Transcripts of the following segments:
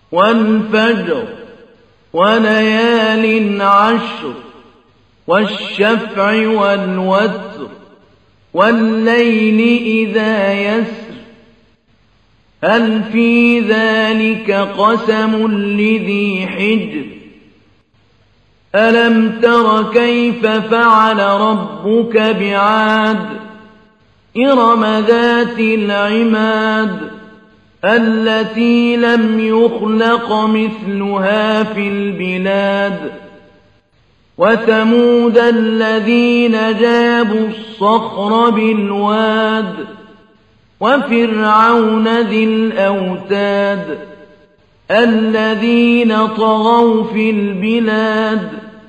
والفجر وليال عشر والشفع والوتر والليل إذا يسر هل في ذلك قسم لذي حجر ألم تر كيف فعل ربك بعاد إرم ذات العماد التي لم يخلق مثلها في البلاد وثمود الذين جابوا الصخر بالواد وفرعون ذي الأوتاد الذين طغوا في البلاد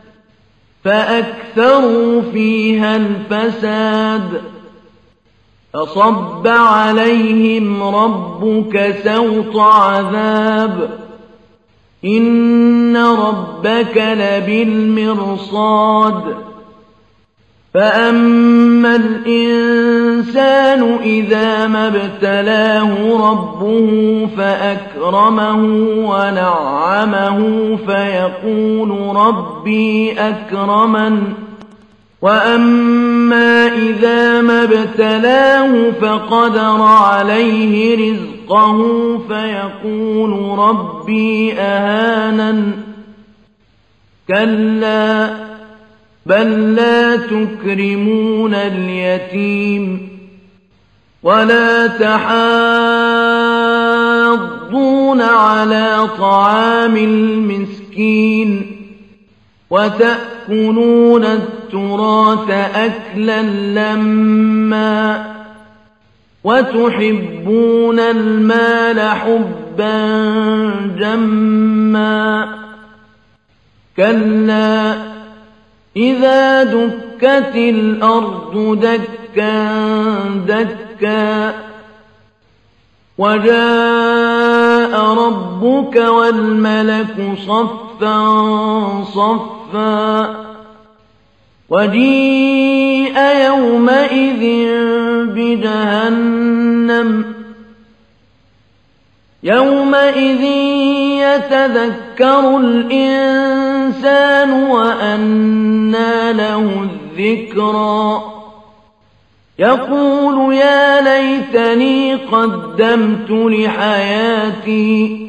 فأكثروا فيها الفساد فصب عليهم ربك سوط عذاب إن ربك لبالمرصاد فأما الإنسان إذا ما ابتلاه ربه فأكرمه ونعمه فيقول ربي أكرمن وأما إذا ما ابتلاه فقدر عليه رزقه فيقول ربي أهانن كلا بل لا تكرمون اليتيم ولا تحاضون على طعام المسكين وتأكلون التراث أكلا لما وتحبون المال حبا جما كلا إذا دكت الأرض دكا دكا وجاء ربك والملك صفا صفا وجيء يومئذ بجهنم يومئذ يتذكر الإنسان وأنى له الذكرى يقول يا ليتني قدمت لحياتي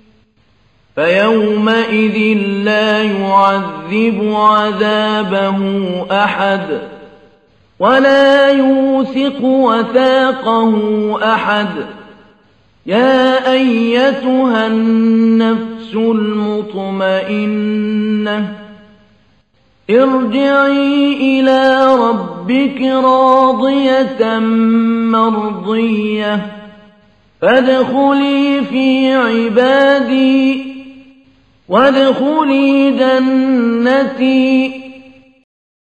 فيومئذ لا يعذب عذابه أحد ولا يوثق وثاقه أحد يا أيتها النفس المطمئنة ارجعي إلى ربك راضية مرضية فادخلي في عبادي وادخلي جنتي